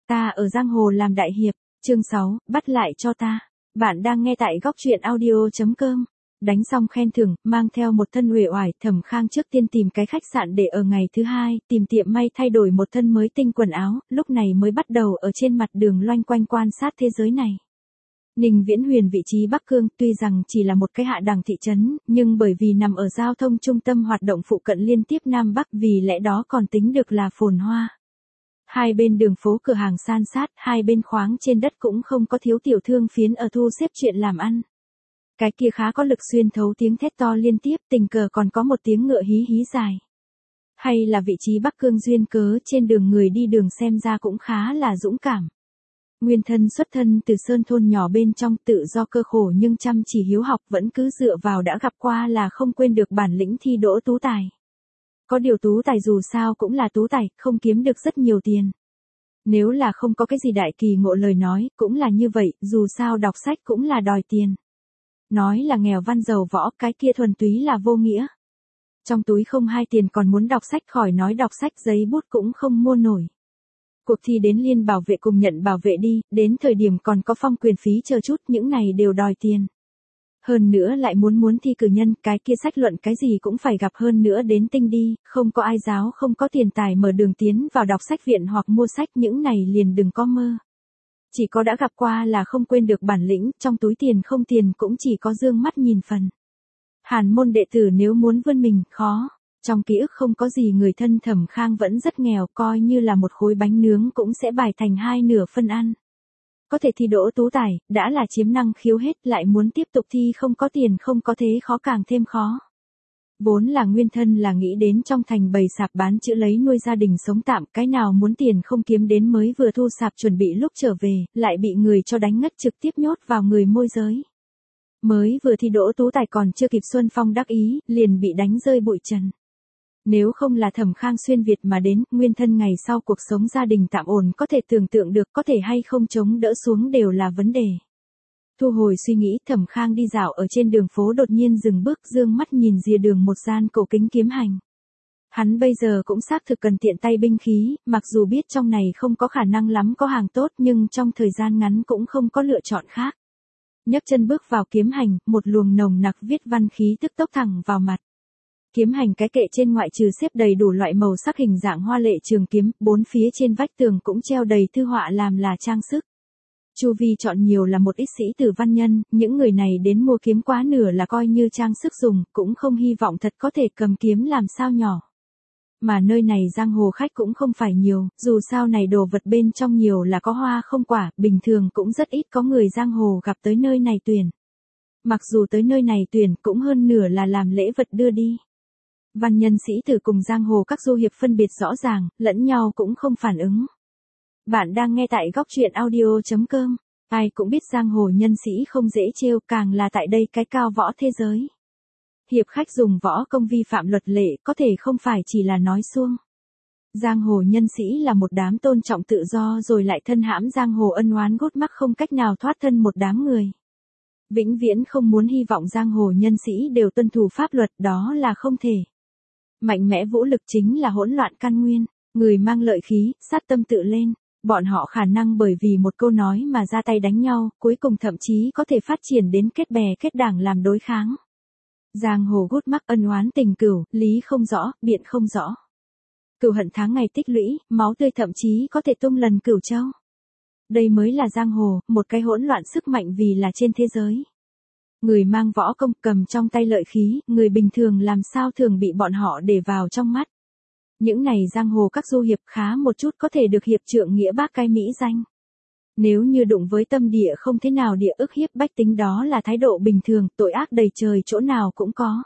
Ta ở giang hồ làm đại hiệp, chương 6, bắt lại cho ta. Bạn đang nghe tại góc truyện audio.com. Đánh xong khen thưởng, mang theo một thân uể oải, Thẩm Khang trước tiên tìm cái khách sạn để ở ngày thứ hai, tìm tiệm may thay đổi một thân mới tinh quần áo, lúc này mới bắt đầu ở trên mặt đường loanh quanh quan sát thế giới này. Ninh Viễn Huyền vị trí Bắc Cương tuy rằng chỉ là một cái hạ đẳng thị trấn, nhưng bởi vì nằm ở giao thông trung tâm hoạt động phụ cận liên tiếp Nam Bắc vì lẽ đó còn tính được là phồn hoa. Hai bên đường phố cửa hàng san sát, hai bên khoáng trên đất cũng không có thiếu tiểu thương phiến ở thu xếp chuyện làm ăn. Cái kia khá có lực xuyên thấu tiếng thét to liên tiếp, tình cờ còn có một tiếng ngựa hí hí dài. Hay là vị trí Bắc Cương duyên cớ trên đường người đi đường xem ra cũng khá là dũng cảm. Nguyên thân xuất thân từ sơn thôn nhỏ bên trong tự do cơ khổ nhưng chăm chỉ hiếu học vẫn cứ dựa vào đã gặp qua là không quên được bản lĩnh thi đỗ tú tài. Có điều tú tài dù sao cũng là tú tài, không kiếm được rất nhiều tiền. Nếu là không có cái gì đại kỳ ngộ lời nói, cũng là như vậy, dù sao đọc sách cũng là đòi tiền. Nói là nghèo văn giàu võ, cái kia thuần túy là vô nghĩa. Trong túi không hai tiền còn muốn đọc sách, khỏi nói đọc sách giấy bút cũng không mua nổi. Cuộc thi đến liên bảo vệ cùng nhận bảo vệ đi, đến thời điểm còn có phong quyền phí chờ chút, những này đều đòi tiền. Hơn nữa lại muốn thi cử nhân, cái kia sách luận cái gì cũng phải gặp, hơn nữa đến tinh đi, không có ai giáo không có tiền tài mở đường tiến vào đọc sách viện hoặc mua sách, những này liền đừng có mơ. Chỉ có đã gặp qua là không quên được bản lĩnh, trong túi tiền không tiền cũng chỉ có dương mắt nhìn phần. Hàn môn đệ tử nếu muốn vươn mình, khó. Trong ký ức không có gì người thân Thẩm Khang vẫn rất nghèo, coi như là một khối bánh nướng cũng sẽ bài thành hai nửa phân ăn. Có thể thi đỗ tú tài, đã là chiếm năng khiếu hết, lại muốn tiếp tục thi không có tiền không có thế khó càng thêm khó. Vốn là nguyên thân là nghĩ đến trong thành bày sạp bán chữ lấy nuôi gia đình sống tạm, cái nào muốn tiền không kiếm đến mới vừa thu sạp chuẩn bị lúc trở về, lại bị người cho đánh ngất trực tiếp nhốt vào người môi giới. Mới vừa thi đỗ tú tài còn chưa kịp xuân phong đắc ý, liền bị đánh rơi bụi trần. Nếu không là Thẩm Khang xuyên Việt mà đến, nguyên thân ngày sau cuộc sống gia đình tạm ổn có thể tưởng tượng được, có thể hay không chống đỡ xuống đều là vấn đề. Thu hồi suy nghĩ, Thẩm Khang đi dạo ở trên đường phố đột nhiên dừng bước, dương mắt nhìn rìa đường một gian cổ kính kiếm hành. Hắn bây giờ cũng xác thực cần tiện tay binh khí, mặc dù biết trong này không có khả năng lắm có hàng tốt nhưng trong thời gian ngắn cũng không có lựa chọn khác. Nhấc chân bước vào kiếm hành, một luồng nồng nặc viết văn khí tức tốc thẳng vào mặt. Kiếm hành cái kệ trên ngoại trừ xếp đầy đủ loại màu sắc hình dạng hoa lệ trường kiếm, bốn phía trên vách tường cũng treo đầy thư họa làm là trang sức. Chu vi chọn nhiều là một ít sĩ tử văn nhân, những người này đến mua kiếm quá nửa là coi như trang sức dùng, cũng không hy vọng thật có thể cầm kiếm làm sao nhỏ. Mà nơi này giang hồ khách cũng không phải nhiều, dù sao này đồ vật bên trong nhiều là có hoa không quả, bình thường cũng rất ít có người giang hồ gặp tới nơi này tuyển. Mặc dù tới nơi này tuyển cũng hơn nửa là làm lễ vật đưa đi. Văn nhân sĩ tử cùng giang hồ các du hiệp phân biệt rõ ràng, lẫn nhau cũng không phản ứng. Bạn đang nghe tại góc truyện audio.com. Ai cũng biết giang hồ nhân sĩ không dễ trêu, càng là tại đây cái cao võ thế giới. Hiệp khách dùng võ công vi phạm luật lệ có thể không phải chỉ là nói suông. Giang hồ nhân sĩ là một đám tôn trọng tự do rồi lại thân hãm giang hồ ân oán gút mắc không cách nào thoát thân một đám người. Vĩnh viễn không muốn hy vọng giang hồ nhân sĩ đều tuân thủ pháp luật, đó là không thể. Mạnh mẽ vũ lực chính là hỗn loạn căn nguyên, người mang lợi khí, sát tâm tự lên, bọn họ khả năng bởi vì một câu nói mà ra tay đánh nhau, cuối cùng thậm chí có thể phát triển đến kết bè kết đảng làm đối kháng. Giang hồ gút mắc ân oán tình cửu, lý không rõ, biện không rõ. Cửu hận tháng ngày tích lũy, máu tươi thậm chí có thể tung lần cửu châu. Đây mới là giang hồ, một cái hỗn loạn sức mạnh vì là trên thế giới. Người mang võ công cầm trong tay lợi khí, người bình thường làm sao thường bị bọn họ để vào trong mắt. Những này giang hồ các du hiệp khá một chút có thể được hiệp trượng nghĩa bác cai mỹ danh. Nếu như đụng với tâm địa không thế nào địa ức hiếp bách tính đó là thái độ bình thường, tội ác đầy trời chỗ nào cũng có.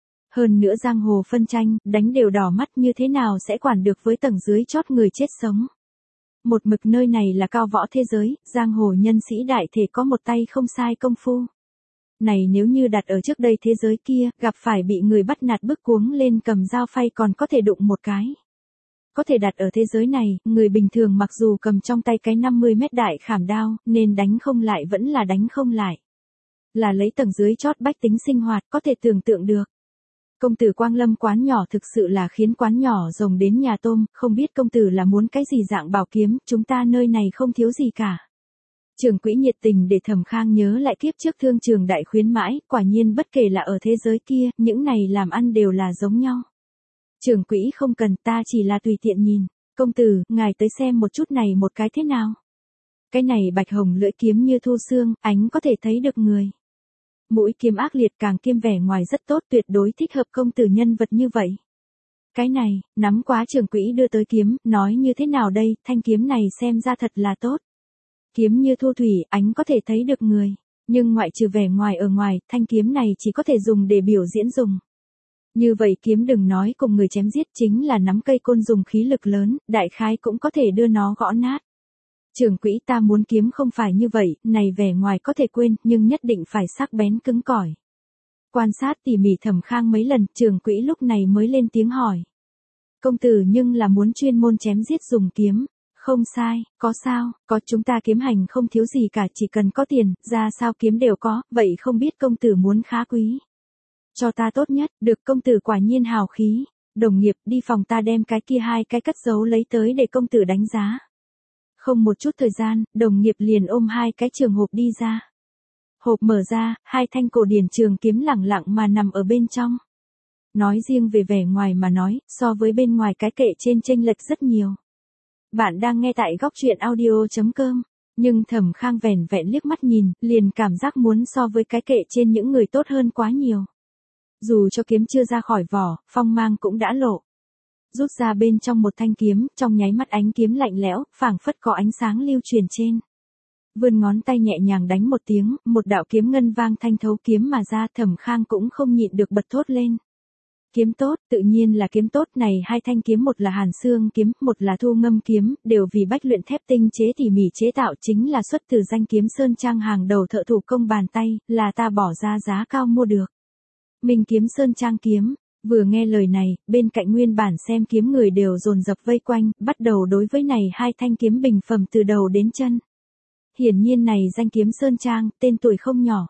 Hơn nữa giang hồ phân tranh, đánh đều đỏ mắt như thế nào sẽ quản được với tầng dưới chót người chết sống. Một mực nơi này là cao võ thế giới, giang hồ nhân sĩ đại thể có một tay không sai công phu. Này nếu như đặt ở trước đây thế giới kia, gặp phải bị người bắt nạt bức cuống lên cầm dao phay còn có thể đụng một cái. Có thể đặt ở thế giới này, người bình thường mặc dù cầm trong tay cái 50 mét đại khảm đao, nên đánh không lại vẫn là đánh không lại. Là lấy tầng dưới chót bách tính sinh hoạt có thể tưởng tượng được. Công tử Quang Lâm quán nhỏ thực sự là khiến quán nhỏ rồng đến nhà tôm, không biết công tử là muốn cái gì dạng bảo kiếm, chúng ta nơi này không thiếu gì cả. Trưởng quỹ nhiệt tình để Thẩm Khang nhớ lại kiếp trước thương trường đại khuyến mãi, quả nhiên bất kể là ở thế giới kia, những này làm ăn đều là giống nhau. Trưởng quỹ không cần, ta chỉ là tùy tiện nhìn. Công tử, ngài tới xem một chút này một cái thế nào. Cái này bạch hồng lưỡi kiếm như thu xương, ánh có thể thấy được người. Mũi kiếm ác liệt càng kiêm vẻ ngoài rất tốt, tuyệt đối thích hợp công tử nhân vật như vậy. Cái này, nắm quá trưởng quỹ đưa tới kiếm, nói như thế nào đây, thanh kiếm này xem ra thật là tốt. Kiếm như thu thủy, ánh có thể thấy được người. Nhưng ngoại trừ vẻ ngoài ở ngoài, thanh kiếm này chỉ có thể dùng để biểu diễn dùng. Như vậy kiếm đừng nói cùng người chém giết, chính là nắm cây côn dùng khí lực lớn, đại khái cũng có thể đưa nó gõ nát. Trưởng quỹ, ta muốn kiếm không phải như vậy, này vẻ ngoài có thể quên, nhưng nhất định phải sắc bén cứng cỏi. Quan sát tỉ mỉ Thẩm Khang mấy lần, trưởng quỹ lúc này mới lên tiếng hỏi. Công tử nhưng là muốn chuyên môn chém giết dùng kiếm. Không sai, có sao, có, chúng ta kiếm hành không thiếu gì cả, chỉ cần có tiền, ra sao kiếm đều có, vậy không biết công tử muốn khá quý. Cho ta tốt nhất, được, công tử quả nhiên hào khí. Đồng nghiệp, đi phòng ta đem cái kia 2 cái cất giấu lấy tới để công tử đánh giá. Không một chút thời gian, đồng nghiệp liền ôm 2 cái trường hộp đi ra. Hộp mở ra, 2 thanh cổ điển trường kiếm lẳng lặng mà nằm ở bên trong. Nói riêng về vẻ ngoài mà nói, so với bên ngoài cái kệ trên chênh lệch rất nhiều. Bạn đang nghe tại góc truyện audio.com, nhưng Thẩm Khang vẻn vẹn liếc mắt nhìn, liền cảm giác muốn so với cái kệ trên những người tốt hơn quá nhiều. Dù cho kiếm chưa ra khỏi vỏ, phong mang cũng đã lộ. Rút ra bên trong một thanh kiếm, trong nháy mắt ánh kiếm lạnh lẽo, phảng phất có ánh sáng lưu truyền trên. Vươn ngón tay nhẹ nhàng đánh một tiếng, một đạo kiếm ngân vang thanh thấu kiếm mà ra, Thẩm Khang cũng không nhịn được bật thốt lên. Kiếm tốt, tự nhiên là kiếm tốt, này 2 thanh kiếm, một là Hàn Xương kiếm, một là Thu Ngâm kiếm, đều vì bách luyện thép tinh chế tỉ mỉ chế tạo, chính là xuất từ danh kiếm sơn trang hàng đầu thợ thủ công bàn tay, là ta bỏ ra giá cao mua được. Minh kiếm sơn trang kiếm. Vừa nghe lời này, bên cạnh nguyên bản xem kiếm người đều dồn dập vây quanh, bắt đầu đối với này 2 thanh kiếm bình phẩm từ đầu đến chân. Hiển nhiên này danh kiếm sơn trang, tên tuổi không nhỏ.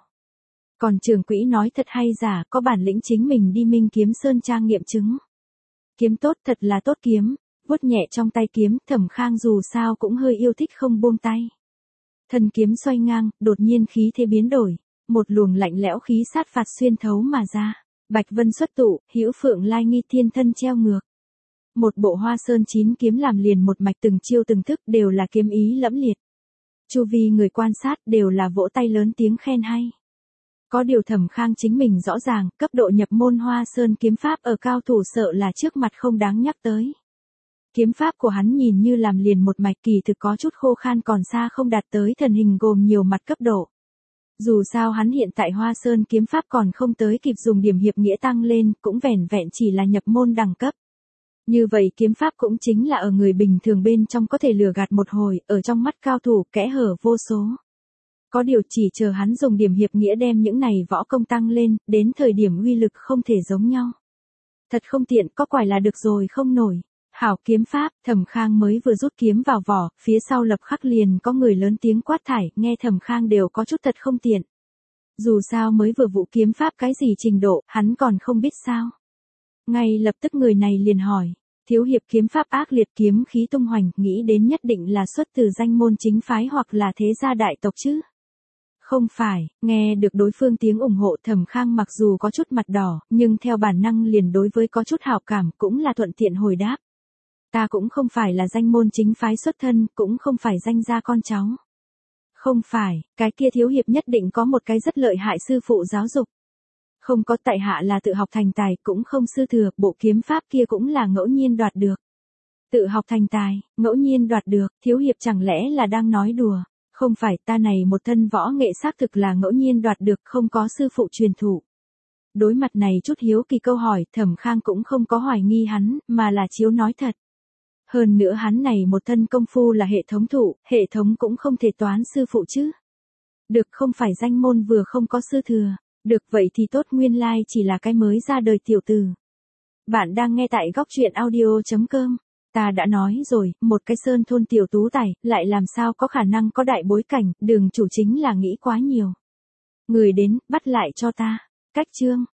Còn trưởng quỹ nói thật hay giả, có bản lĩnh chính mình đi Minh kiếm sơn trang nghiệm chứng. Kiếm tốt, thật là tốt kiếm. Vuốt nhẹ trong tay kiếm, Thẩm Khang dù sao cũng hơi yêu thích không buông tay. Thân kiếm xoay ngang, đột nhiên khí thế biến đổi. Một luồng lạnh lẽo khí sát phạt xuyên thấu mà ra. Bạch vân xuất tụ, hữu phượng lai nghi, thiên thân treo ngược. Một bộ Hoa Sơn 9 kiếm làm liền một mạch, từng chiêu từng thức đều là kiếm ý lẫm liệt. Chu vi người quan sát đều là vỗ tay lớn tiếng khen hay. Có điều Thẩm Khang chính mình rõ ràng, cấp độ nhập môn Hoa Sơn kiếm pháp ở cao thủ sợ là trước mặt không đáng nhắc tới. Kiếm pháp của hắn nhìn như làm liền một mạch, kỳ thực có chút khô khan, còn xa không đạt tới thần hình gồm nhiều mặt cấp độ. Dù sao hắn hiện tại Hoa Sơn kiếm pháp còn không tới kịp dùng điểm hiệp nghĩa tăng lên, cũng vẻn vẹn chỉ là nhập môn đẳng cấp. Như vậy kiếm pháp cũng chính là ở người bình thường bên trong có thể lừa gạt một hồi, ở trong mắt cao thủ kẽ hở vô số. Có điều chỉ chờ hắn dùng điểm hiệp nghĩa đem những này võ công tăng lên, đến thời điểm uy lực không thể giống nhau. Thật không tiện, có quải là được rồi không nổi. Hảo kiếm pháp, Thẩm Khang mới vừa rút kiếm vào vỏ, phía sau lập khắc liền có người lớn tiếng quát thải, nghe Thẩm Khang đều có chút thật không tiện. Dù sao mới vừa vụ kiếm pháp cái gì trình độ, hắn còn không biết sao. Ngay lập tức người này liền hỏi, thiếu hiệp kiếm pháp ác liệt, kiếm khí tung hoành, nghĩ đến nhất định là xuất từ danh môn chính phái hoặc là thế gia đại tộc chứ. Không phải, nghe được đối phương tiếng ủng hộ, Thẩm Khang mặc dù có chút mặt đỏ, nhưng theo bản năng liền đối với có chút hảo cảm, cũng là thuận tiện hồi đáp. Ta cũng không phải là danh môn chính phái xuất thân, cũng không phải danh gia con cháu. Không phải, cái kia thiếu hiệp nhất định có một cái rất lợi hại sư phụ giáo dục. Không có, tại hạ là tự học thành tài, cũng không sư thừa, bộ kiếm pháp kia cũng là ngẫu nhiên đoạt được. Tự học thành tài, ngẫu nhiên đoạt được, thiếu hiệp chẳng lẽ là đang nói đùa? Không phải, ta này một thân võ nghệ xác thực là ngẫu nhiên đoạt được, không có sư phụ truyền thụ. Đối mặt này chút hiếu kỳ câu hỏi, Thẩm Khang cũng không có hoài nghi hắn, mà là chiếu nói thật. Hơn nữa hắn này một thân công phu là hệ thống thụ, hệ thống cũng không thể toán sư phụ chứ. Được, không phải danh môn vừa không có sư thừa. Được, vậy thì tốt, nguyên lai chỉ là cái mới ra đời tiểu tử. Bạn đang nghe tại góc truyện audio.com. Ta đã nói rồi, một cái sơn thôn tiểu tú tài, lại làm sao có khả năng có đại bối cảnh, đường chủ chính là nghĩ quá nhiều. Người đến, bắt lại cho ta. Cách chương.